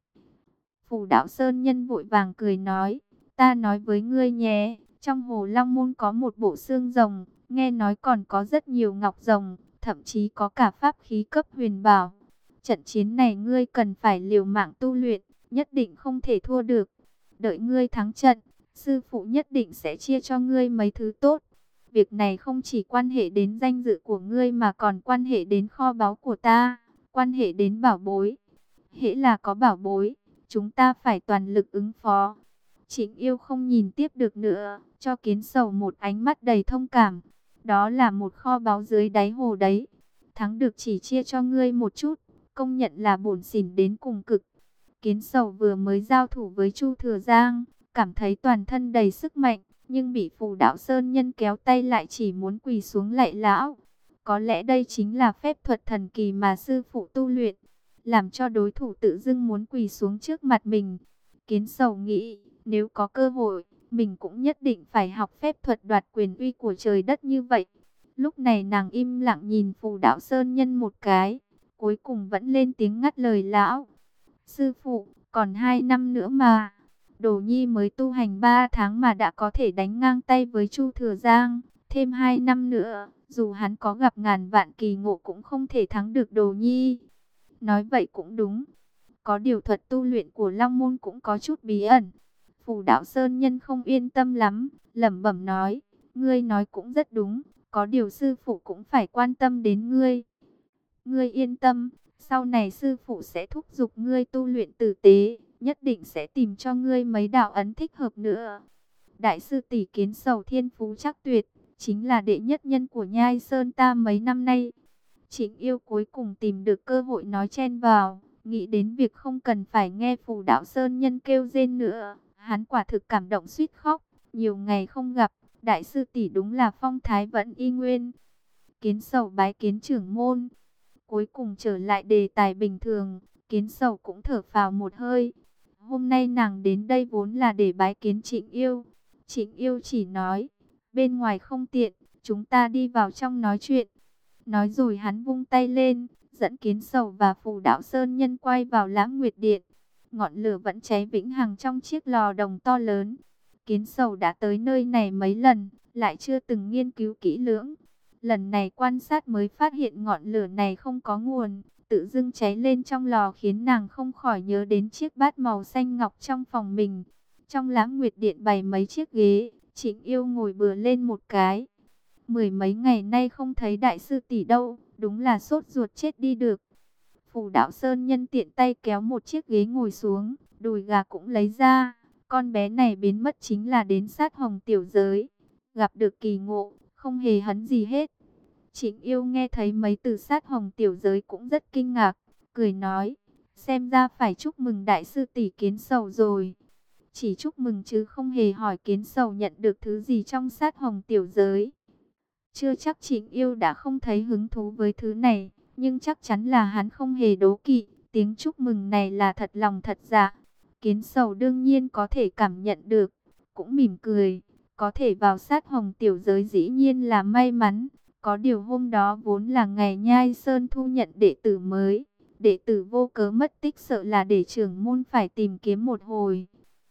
Phù Đạo Sơn Nhân vội vàng cười nói, ta nói với ngươi nhé, trong hồ Long Môn có một bộ xương rồng, nghe nói còn có rất nhiều ngọc rồng, thậm chí có cả pháp khí cấp huyền bảo. Trận chiến này ngươi cần phải liều mạng tu luyện, nhất định không thể thua được. Đợi ngươi thắng trận, sư phụ nhất định sẽ chia cho ngươi mấy thứ tốt. Việc này không chỉ quan hệ đến danh dự của ngươi mà còn quan hệ đến kho báu của ta, quan hệ đến bảo bối. Hễ là có bảo bối, chúng ta phải toàn lực ứng phó. Trịnh Yêu không nhìn tiếp được nữa, cho Kiến Sầu một ánh mắt đầy thông cảm. Đó là một kho báu dưới đáy hồ đấy. Thắng được chỉ chia cho ngươi một chút, công nhận là bổn xỉn đến cùng cực. Kiến Sầu vừa mới giao thủ với Chu Thừa Giang, cảm thấy toàn thân đầy sức mạnh, nhưng bị Phù Đạo Sơn Nhân kéo tay lại chỉ muốn quỳ xuống lạy lão. Có lẽ đây chính là phép thuật thần kỳ mà sư phụ tu luyện, làm cho đối thủ tự dưng muốn quỳ xuống trước mặt mình. Kiến Sầu nghĩ, nếu có cơ hội, mình cũng nhất định phải học phép thuật đoạt quyền uy của trời đất như vậy. Lúc này nàng im lặng nhìn Phù Đạo Sơn Nhân một cái, cuối cùng vẫn lên tiếng ngắt lời lão. Sư phụ, còn 2 năm nữa mà. Đồ Nhi mới tu hành 3 tháng mà đã có thể đánh ngang tay với Chu Thừa Giang. Thêm 2 năm nữa, dù hắn có gặp ngàn vạn kỳ ngộ cũng không thể thắng được Đồ Nhi. Nói vậy cũng đúng. Có điều thuật tu luyện của Long Môn cũng có chút bí ẩn. Phù Đạo Sơn Nhân không yên tâm lắm, lẩm bẩm nói, ngươi nói cũng rất đúng, có điều sư phụ cũng phải quan tâm đến ngươi. Ngươi yên tâm, sau này sư phụ sẽ thúc giục ngươi tu luyện tử tế, nhất định sẽ tìm cho ngươi mấy đạo ấn thích hợp nữa. Đại sư tỷ Kiến Sầu thiên phú chắc tuyệt, chính là đệ nhất nhân của Nhai Sơn ta mấy năm nay. Trịnh Yêu cuối cùng tìm được cơ hội nói chen vào, nghĩ đến việc không cần phải nghe Phù Đạo Sơn Nhân kêu rên nữa, hắn quả thực cảm động suýt khóc. Nhiều ngày không gặp, đại sư tỷ đúng là phong thái vẫn y nguyên. Kiến Sầu bái kiến trưởng môn. Cuối cùng trở lại đề tài bình thường, Kiến Sầu cũng thở phào một hơi. Hôm nay nàng đến đây vốn là để bái kiến Trịnh Yêu. Trịnh Yêu chỉ nói, bên ngoài không tiện, chúng ta đi vào trong nói chuyện. Nói rồi hắn vung tay lên, dẫn Kiến Sầu và Phù Đạo Sơn Nhân quay vào Lãng Nguyệt Điện. Ngọn lửa vẫn cháy vĩnh hằng trong chiếc lò đồng to lớn. Kiến Sầu đã tới nơi này mấy lần, lại chưa từng nghiên cứu kỹ lưỡng. Lần này quan sát mới phát hiện ngọn lửa này không có nguồn, tự dưng cháy lên trong lò khiến nàng không khỏi nhớ đến chiếc bát màu xanh ngọc trong phòng mình. Trong Lãng Nguyệt Điện bày mấy chiếc ghế, Trịnh Yêu ngồi bừa lên một cái. Mười mấy ngày nay không thấy đại sư tỷ đâu, đúng là sốt ruột chết đi được. Phù Đạo Sơn Nhân tiện tay kéo một chiếc ghế ngồi xuống, đùi gà cũng lấy ra. Con bé này biến mất chính là đến sát hồng tiểu giới. Gặp được kỳ ngộ, không hề hấn gì hết. Trịnh Yêu nghe thấy mấy từ sát hồng tiểu giới cũng rất kinh ngạc, cười nói, xem ra phải chúc mừng đại sư tỷ Kiến Sầu rồi. Chỉ chúc mừng chứ không hề hỏi Kiến Sầu nhận được thứ gì trong sát hồng tiểu giới. Chưa chắc Trịnh Yêu đã không thấy hứng thú với thứ này, nhưng chắc chắn là hắn không hề đố kỵ, tiếng chúc mừng này là thật lòng thật dạ. Kiến Sầu đương nhiên có thể cảm nhận được, cũng mỉm cười, có thể vào sát hồng tiểu giới dĩ nhiên là may mắn. Có điều hôm đó vốn là ngày Nhai Sơn thu nhận đệ tử mới, đệ tử vô cớ mất tích sợ là để trưởng môn phải tìm kiếm một hồi.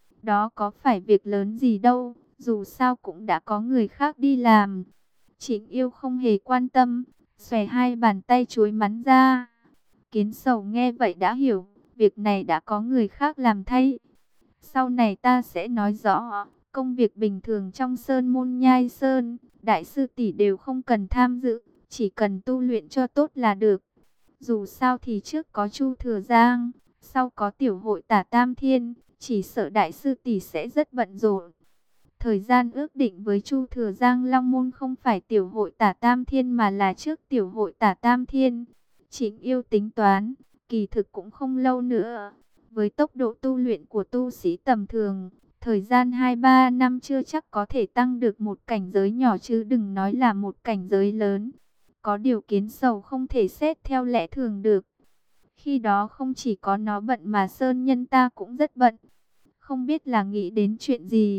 Đó có phải việc lớn gì đâu, dù sao cũng đã có người khác đi làm. Trịnh Yêu không hề quan tâm, xòe hai bàn tay chuối mắn ra. Kiến Sầu nghe vậy đã hiểu, việc này đã có người khác làm thay. Sau này ta sẽ nói rõ, công việc bình thường trong Sơn môn Nhai Sơn, đại sư tỷ đều không cần tham dự, chỉ cần tu luyện cho tốt là được. Dù sao thì trước có Chu Thừa Giang, sau có tiểu hội Tả Tam Thiên, chỉ sợ đại sư tỷ sẽ rất bận rộn. Thời gian ước định với Chu Thừa Giang Long Môn không phải tiểu hội Tả Tam Thiên mà là trước tiểu hội Tả Tam Thiên. Trịnh Yêu tính toán, kỳ thực cũng không lâu nữa. Với tốc độ tu luyện của tu sĩ tầm thường, thời gian 2-3 năm chưa chắc có thể tăng được một cảnh giới nhỏ chứ đừng nói là một cảnh giới lớn. Có điều Kiến Sầu không thể xét theo lẽ thường được. Khi đó không chỉ có nó bận mà Sơn Nhân ta cũng rất bận. Không biết là nghĩ đến chuyện gì,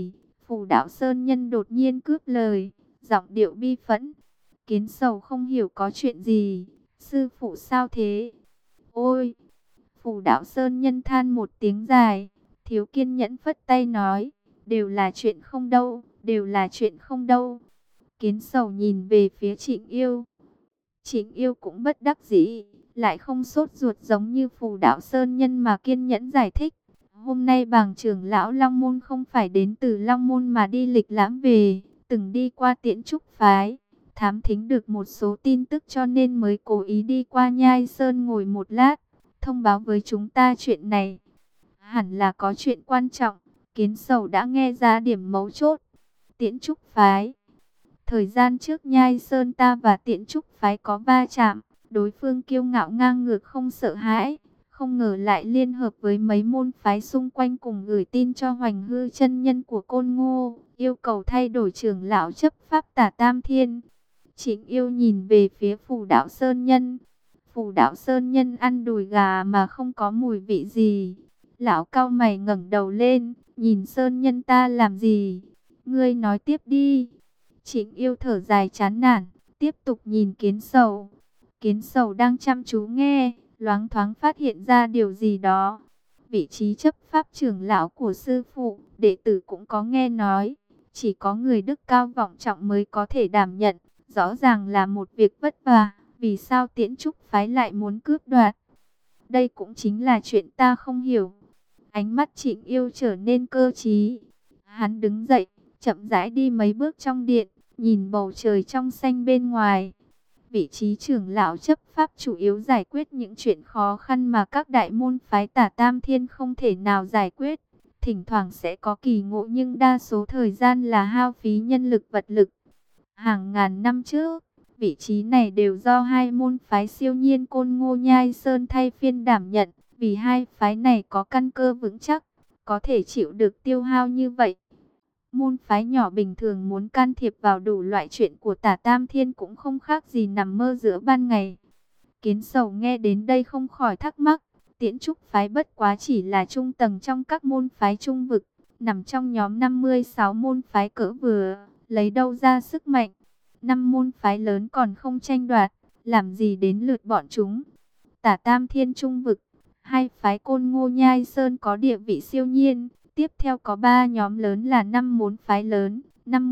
Phù Đạo Sơn Nhân đột nhiên cướp lời, giọng điệu bi phẫn. Kiến Sầu không hiểu có chuyện gì, sư phụ sao thế? Ôi! Phù Đạo Sơn Nhân than một tiếng dài, thiếu kiên nhẫn phất tay nói, đều là chuyện không đâu, đều là chuyện không đâu. Kiến Sầu nhìn về phía Trịnh Yêu. Trịnh Yêu cũng bất đắc dĩ, lại không sốt ruột giống như Phù Đạo Sơn Nhân mà kiên nhẫn giải thích. Hôm nay bàng trưởng lão Long Môn không phải đến từ Long Môn mà đi lịch lãm về, từng đi qua Tiễn Trúc Phái, thám thính được một số tin tức cho nên mới cố ý đi qua Nhai Sơn ngồi một lát, thông báo với chúng ta chuyện này. Hẳn là có chuyện quan trọng, Kiến Sầu đã nghe ra điểm mấu chốt. Tiễn Trúc Phái. Thời gian trước Nhai Sơn ta và Tiễn Trúc Phái có va chạm, đối phương kiêu ngạo ngang ngược không sợ hãi, không ngờ lại liên hợp với mấy môn phái xung quanh cùng gửi tin cho Hoành Hư chân nhân của Côn Ngô, yêu cầu thay đổi trưởng lão chấp pháp Tả Tam Thiên. Trịnh Yêu nhìn về phía Phù Đạo Sơn Nhân. Phù Đạo Sơn Nhân ăn đùi gà mà không có mùi vị gì. Lão cau mày ngẩng đầu lên, nhìn Sơn Nhân ta làm gì? Ngươi nói tiếp đi. Trịnh Yêu thở dài chán nản, tiếp tục nhìn Kiến Sầu. Kiến Sầu đang chăm chú nghe, loáng thoáng phát hiện ra điều gì đó. Vị trí chấp pháp trưởng lão của sư phụ, đệ tử cũng có nghe nói. Chỉ có người đức cao vọng trọng mới có thể đảm nhận. Rõ ràng là một việc vất vả. Vì sao Tiễn Trúc Phái lại muốn cướp đoạt? Đây cũng chính là chuyện ta không hiểu. Ánh mắt Trịnh Yêu trở nên cơ trí. Hắn đứng dậy, chậm rãi đi mấy bước trong điện, nhìn bầu trời trong xanh bên ngoài. Vị trí trưởng lão chấp pháp chủ yếu giải quyết những chuyện khó khăn mà các đại môn phái Tả Tam Thiên không thể nào giải quyết. Thỉnh thoảng sẽ có kỳ ngộ nhưng đa số thời gian là hao phí nhân lực vật lực. Hàng ngàn năm trước, vị trí này đều do hai môn phái Siêu Nhiên Côn Ngô Nhai Sơn thay phiên đảm nhận. Vì hai phái này có căn cơ vững chắc, có thể chịu được tiêu hao như vậy. Môn phái nhỏ bình thường muốn can thiệp vào đủ loại chuyện của Tả Tam Thiên cũng không khác gì nằm mơ giữa ban ngày. Kiến Sầu nghe đến đây không khỏi thắc mắc, Tiễn Trúc Phái bất quá chỉ là trung tầng trong các môn phái trung vực, nằm trong nhóm 56 môn phái cỡ vừa, lấy đâu ra sức mạnh. 5 môn phái lớn còn không tranh đoạt, làm gì đến lượt bọn chúng. Tả Tam Thiên trung vực, hai phái Côn Ngô Nhai Sơn có địa vị siêu nhiên. Tiếp theo có 3 nhóm lớn là 5 môn phái lớn,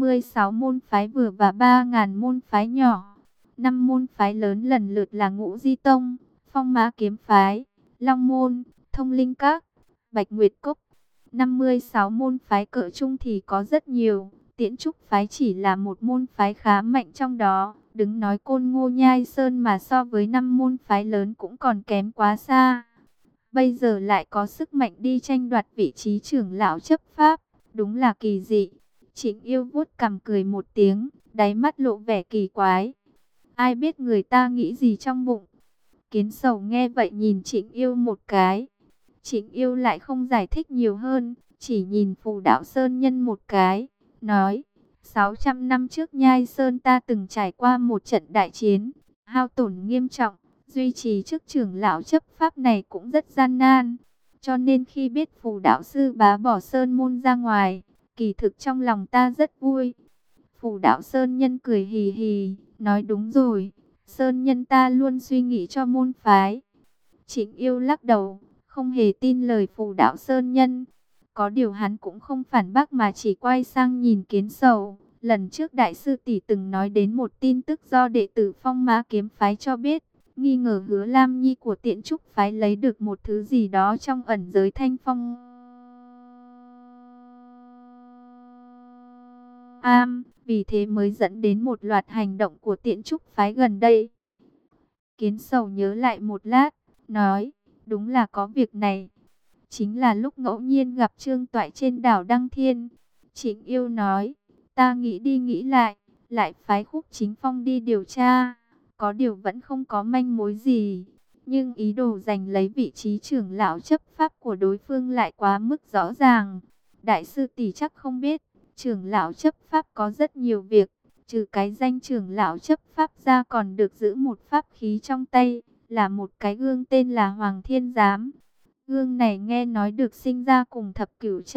56 môn phái vừa và 3.000 môn phái nhỏ. 5 môn phái lớn lần lượt là Ngũ Di Tông, Phong Mã Kiếm Phái, Long Môn, Thông Linh Các, Bạch Nguyệt Cốc. 56 môn phái cỡ trung thì có rất nhiều, Tiễn Trúc Phái chỉ là một môn phái khá mạnh trong đó. Đừng nói Côn Ngô Nhai Sơn mà so với 5 môn phái lớn cũng còn kém quá xa. Bây giờ lại có sức mạnh đi tranh đoạt vị trí trưởng lão chấp pháp, đúng là kỳ dị. Trịnh Yêu vuốt cằm cười một tiếng, đáy mắt lộ vẻ kỳ quái. Ai biết người ta nghĩ gì trong bụng. Kiến Sầu nghe vậy nhìn Trịnh Yêu một cái. Trịnh Yêu lại không giải thích nhiều hơn, chỉ nhìn Phù Đạo Sơn Nhân một cái, nói: 600 năm trước Nhai Sơn ta từng trải qua một trận đại chiến, hao tổn nghiêm trọng. Duy trì chức trưởng lão chấp pháp này cũng rất gian nan. Cho nên khi biết Phù đạo sư bá bỏ Sơn môn ra ngoài, kỳ thực trong lòng ta rất vui. Phù đạo Sơn Nhân cười hì hì, nói đúng rồi. Sơn Nhân ta luôn suy nghĩ cho môn phái. Trịnh Yêu lắc đầu, không hề tin lời Phù đạo Sơn Nhân. Có điều hắn cũng không phản bác mà chỉ quay sang nhìn Kiến Sầu. Lần trước đại sư tỷ từng nói đến một tin tức do đệ tử Phong Mã Kiếm Phái cho biết. Nghi ngờ Hứa Lam Nhi của Tiễn Trúc Phái lấy được một thứ gì đó trong ẩn giới Thanh Phong Am, vì thế mới dẫn đến một loạt hành động của Tiễn Trúc Phái gần đây. Kiến Sầu nhớ lại một lát, nói, đúng là có việc này. Chính là lúc ngẫu nhiên gặp Trương Toại trên đảo Đăng Thiên. Trịnh Yêu nói, ta nghĩ đi nghĩ lại phái Khúc Chính Phong đi điều tra. Có điều vẫn không có manh mối gì. Nhưng ý đồ giành lấy vị trí trưởng lão chấp pháp của đối phương lại quá mức rõ ràng. Đại sư tỷ chắc không biết, trưởng lão chấp pháp có rất nhiều việc. Trừ cái danh trưởng lão chấp pháp ra còn được giữ một pháp khí trong tay, là một cái gương tên là Hoàng Thiên Giám. Gương này nghe nói được sinh ra cùng Thập Cửu Châu,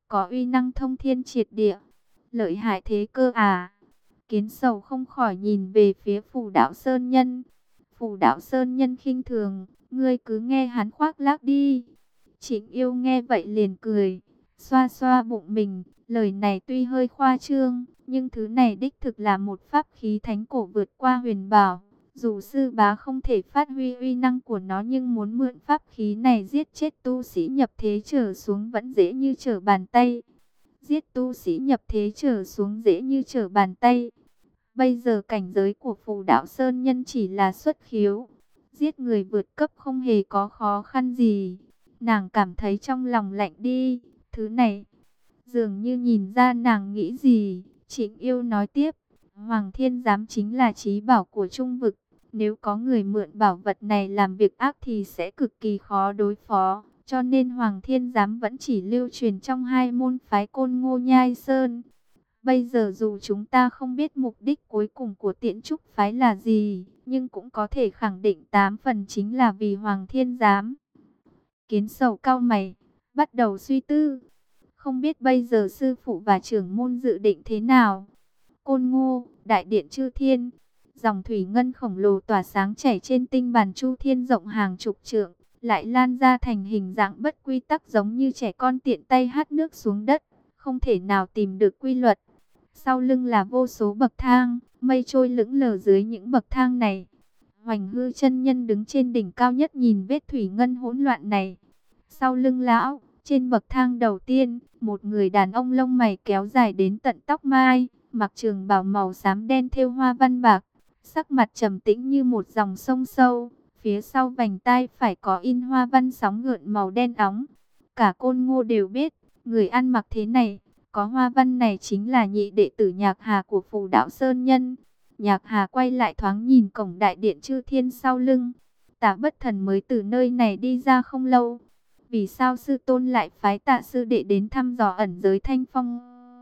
có uy năng thông thiên triệt địa, lợi hại thế cơ à? Kiến Sầu không khỏi nhìn về phía Phù Đạo Sơn Nhân. Phù Đạo Sơn Nhân khinh thường, ngươi cứ nghe hắn khoác lác đi. Trịnh Yêu nghe vậy liền cười, xoa xoa bụng mình, lời này tuy hơi khoa trương, nhưng thứ này đích thực là một pháp khí thánh cổ vượt qua huyền bảo. Dù sư bá không thể phát huy uy năng của nó, nhưng muốn mượn pháp khí này giết chết tu sĩ nhập thế trở xuống vẫn dễ như trở bàn tay. Giết tu sĩ nhập thế trở xuống dễ như trở bàn tay. Bây giờ cảnh giới của Phù Đạo Sơn Nhân chỉ là xuất khiếu. Giết người vượt cấp không hề có khó khăn gì. Nàng cảm thấy trong lòng lạnh đi. Thứ này, dường như nhìn ra nàng nghĩ gì. Trịnh Yêu nói tiếp, Hoàng Thiên Giám chính là trí bảo của Trung Vực. Nếu có người mượn bảo vật này làm việc ác thì sẽ cực kỳ khó đối phó. Cho nên Hoàng Thiên Giám vẫn chỉ lưu truyền trong hai môn phái Côn Ngô Nhai Sơn. Bây giờ dù chúng ta không biết mục đích cuối cùng của Tiễn Trúc phái là gì, nhưng cũng có thể khẳng định 8 phần chính là vì Hoàng Thiên Giám. Kiến Sầu cau mày, bắt đầu suy tư. Không biết bây giờ sư phụ và trưởng môn dự định thế nào? Côn Ngô, Đại Điện Chư Thiên, dòng thủy ngân khổng lồ tỏa sáng chảy trên tinh bàn Chu Thiên rộng hàng chục trượng, lại lan ra thành hình dạng bất quy tắc giống như trẻ con tiện tay hắt nước xuống đất, không thể nào tìm được quy luật. Sau lưng là vô số bậc thang, mây trôi lững lờ dưới những bậc thang này. Hoành Hư chân nhân đứng trên đỉnh cao nhất nhìn vết thủy ngân hỗn loạn này. Sau lưng lão, trên bậc thang đầu tiên, một người đàn ông lông mày kéo dài đến tận tóc mai, mặc trường bào màu xám đen thêu hoa văn bạc, sắc mặt trầm tĩnh như một dòng sông sâu. Phía sau vành tai phải có in hoa văn sóng gợn màu đen óng. Cả Côn Ngô đều biết, người ăn mặc thế này, có hoa văn này chính là nhị đệ tử Nhạc Hà của Phù Đạo Sơn Nhân. Nhạc Hà quay lại thoáng nhìn cổng Đại Điện Chư Thiên sau lưng. Tạ Bất Thần mới từ nơi này đi ra không lâu. Vì sao sư tôn lại phái Tạ sư đệ đến thăm dò ẩn giới Thanh Phong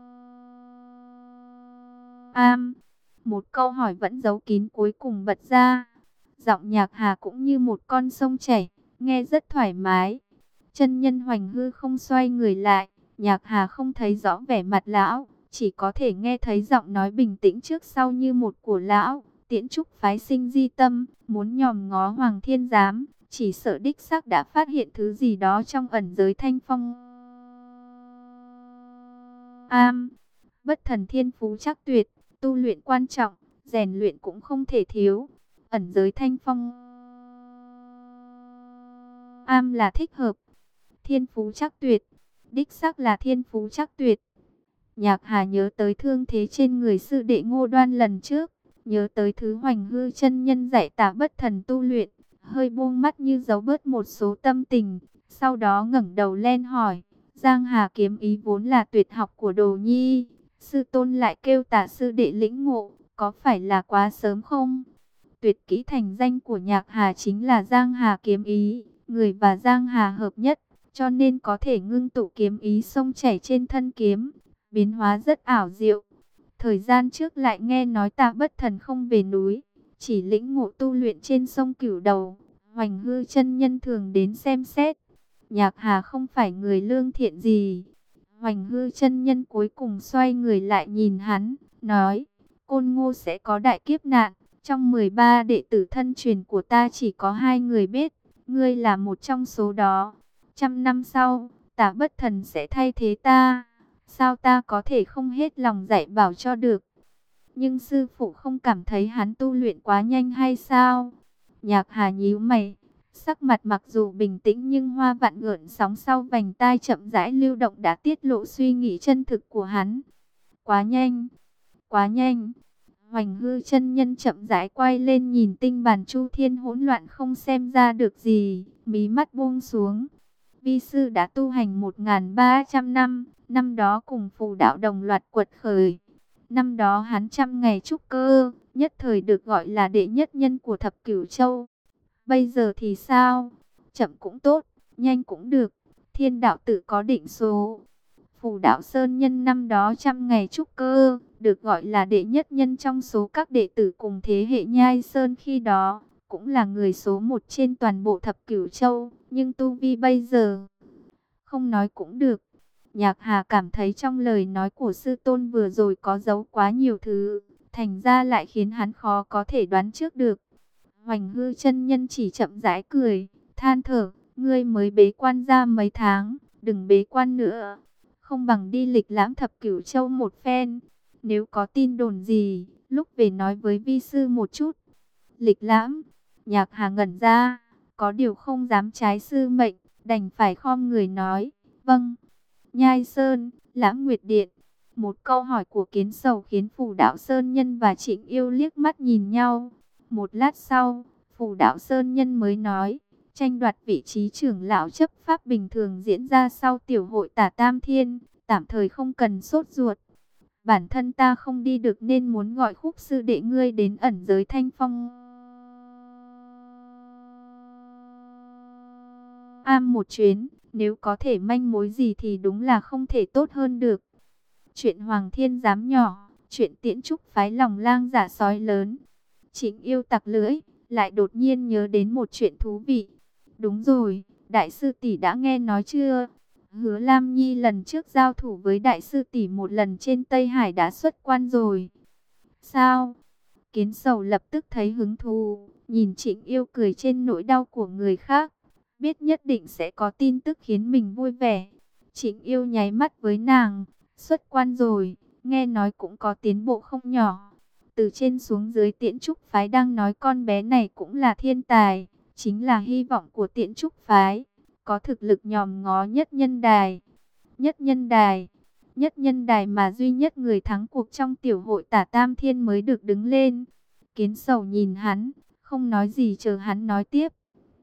Am? Một câu hỏi vẫn giấu kín cuối cùng bật ra. Giọng Nhạc Hà cũng như một con sông chảy, nghe rất thoải mái. Chân nhân Hoành Hư không xoay người lại, Nhạc Hà không thấy rõ vẻ mặt lão, chỉ có thể nghe thấy giọng nói bình tĩnh trước sau như một của lão. Tiễn Trúc phái sinh di tâm, muốn nhòm ngó Hoàng Thiên Giám, chỉ sợ đích xác đã phát hiện thứ gì đó trong ẩn giới Thanh Phong Am. Bất Thần thiên phú chắc tuyệt, tu luyện quan trọng, rèn luyện cũng không thể thiếu. Ẩn giới Thanh Phong Am là thích hợp. Thiên phú chắc tuyệt, đích xác là thiên phú chắc tuyệt. Nhạc Hà nhớ tới thương thế trên người sư đệ Ngô Đoan lần trước, nhớ tới thứ Hoành Hư chân nhân dạy Tạ Bất Thần tu luyện, hơi buông mắt như giấu bớt một số tâm tình, sau đó ngẩng đầu lên hỏi, Giang Hà kiếm ý vốn là tuyệt học của Đồ Nhi, sư tôn lại kêu Tạ sư đệ lĩnh ngộ, có phải là quá sớm không? Tuyệt kỹ thành danh của Nhạc Hà chính là Giang Hà kiếm ý, người và Giang Hà hợp nhất, cho nên có thể ngưng tụ kiếm ý sông chảy trên thân kiếm, biến hóa rất ảo diệu. Thời gian trước lại nghe nói Tạ Bất Thần không về núi, chỉ lĩnh ngộ tu luyện trên sông Cửu Đầu. Hoành Hư chân nhân thường đến xem xét. Nhạc Hà không phải người lương thiện gì. Hoành Hư chân nhân cuối cùng xoay người lại nhìn hắn, nói, Côn Ngô sẽ có đại kiếp nạn. Trong 13 đệ tử thân truyền của ta chỉ có 2 người biết, ngươi là một trong số đó. 100 năm sau, Tạ Bất Thần sẽ thay thế ta. Sao ta có thể không hết lòng dạy bảo cho được? Nhưng sư phụ không cảm thấy hắn tu luyện quá nhanh hay sao? Nhạc Hà nhíu mày, sắc mặt mặc dù bình tĩnh nhưng hoa vạn gợn sóng sau vành tai chậm rãi lưu động đã tiết lộ suy nghĩ chân thực của hắn. Quá nhanh, quá nhanh. Hoành Hư chân nhân chậm rãi quay lên nhìn tinh bàn Chu Thiên hỗn loạn không xem ra được gì, mí mắt buông xuống. Vi sư đã tu hành 1300 năm, năm đó cùng Phù Đạo đồng loạt quật khởi. Năm đó hắn 100 ngày trúc cơ, nhất thời được gọi là đệ nhất nhân của thập cửu châu. Bây giờ thì sao? Chậm cũng tốt, nhanh cũng được. Thiên đạo tự có định số. Phù Đạo Sơn nhân năm đó 100 ngày trúc cơ, được gọi là đệ nhất nhân trong số các đệ tử cùng thế hệ Nhai Sơn khi đó, cũng là người số 1 trên toàn bộ thập cửu châu. Nhưng tu vi bây giờ, không nói cũng được. Nhạc Hà cảm thấy trong lời nói của sư tôn vừa rồi có giấu quá nhiều thứ, thành ra lại khiến hắn khó có thể đoán trước được. Hoành Hư chân nhân chỉ chậm rãi cười, than thở, ngươi mới bế quan ra mấy tháng, đừng bế quan nữa. Không bằng đi lịch lãm thập cửu châu một phen. Nếu có tin đồn gì, lúc về nói với vi sư một chút. Lịch lãm, Nhạc Hà ngẩn ra, có điều không dám trái sư mệnh, đành phải khom người nói, vâng. Nhai Sơn, Lãm Nguyệt Điện. Một câu hỏi của Kiến Sầu khiến Phù Đạo Sơn Nhân và Trịnh Yêu liếc mắt nhìn nhau. Một lát sau, Phù Đạo Sơn Nhân mới nói, tranh đoạt vị trí trưởng lão chấp pháp bình thường diễn ra sau tiểu hội Tả Tam Thiên, tạm thời không cần sốt ruột. Bản thân ta không đi được nên muốn gọi Khúc sư đệ ngươi đến ẩn giới Thanh Phong am một chuyến, nếu có thể manh mối gì thì đúng là không thể tốt hơn được. Chuyện Hoàng Thiên giám nhỏ, chuyện Tiễn Trúc phái lòng lang dạ sói lớn. Trịnh Yêu tặc lưỡi, lại đột nhiên nhớ đến một chuyện thú vị. Đúng rồi, đại sư tỷ đã nghe nói chưa? Hứa Lam Nhi lần trước giao thủ với đại sư tỷ một lần trên Tây Hải đã xuất quan rồi. Sao? Kiến Sầu lập tức thấy hứng thú, nhìn Trịnh Yêu cười trên nỗi đau của người khác, biết nhất định sẽ có tin tức khiến mình vui vẻ. Trịnh Yêu nháy mắt với nàng, xuất quan rồi, nghe nói cũng có tiến bộ không nhỏ. Từ trên xuống dưới Tiễn Trúc phái đang nói con bé này cũng là thiên tài, chính là hy vọng của Tiễn Trúc phái, có thực lực nhòm ngó nhất nhân đài. Nhất nhân đài, nhất nhân đài mà duy nhất người thắng cuộc trong tiểu hội Tả Tam Thiên mới được đứng lên. Kiến Sầu nhìn hắn, không nói gì chờ hắn nói tiếp.